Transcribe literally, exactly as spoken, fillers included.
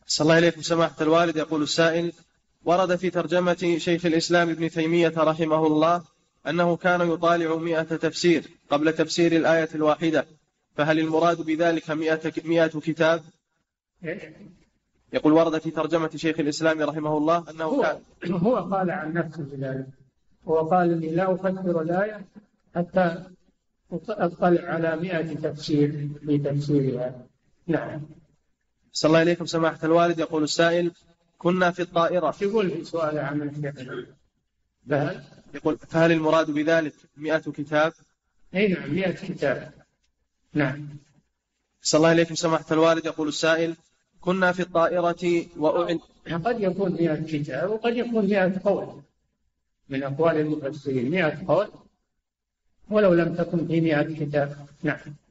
صلى الله عليكم سماحة الوالد. يقول السائل: ورد في ترجمة شيخ الإسلام ابن تيمية رحمه الله أنه كان يطالع مئة تفسير قبل تفسير الآية الواحدة، فهل المراد بذلك مئة, مئة كتاب؟ يقول: ورد في ترجمة شيخ الإسلام رحمه الله أنه هو كان هو قال عن نفسه بذلك، هو قال إني لا أفسر الآية حتى أطلع على مئة تفسير في تفسيرها. نعم. صلى الله عليكم سماحة الوالد. يقول السائل: كنا في الطائرة. يقول في سؤال عن الشيخ بهل يقول: فهل المراد بذلك مئة كتاب؟ أي نعم، مئة كتاب. نعم. صلى الله عليكم سماحة الوالد. يقول السائل: كنا في الطائرة وأعد. قد يكون مئة كتاب وقد يكون مئة قول من أقوال المفسرين، مئة قول ولو لم تكن في مئة كتاب. نعم.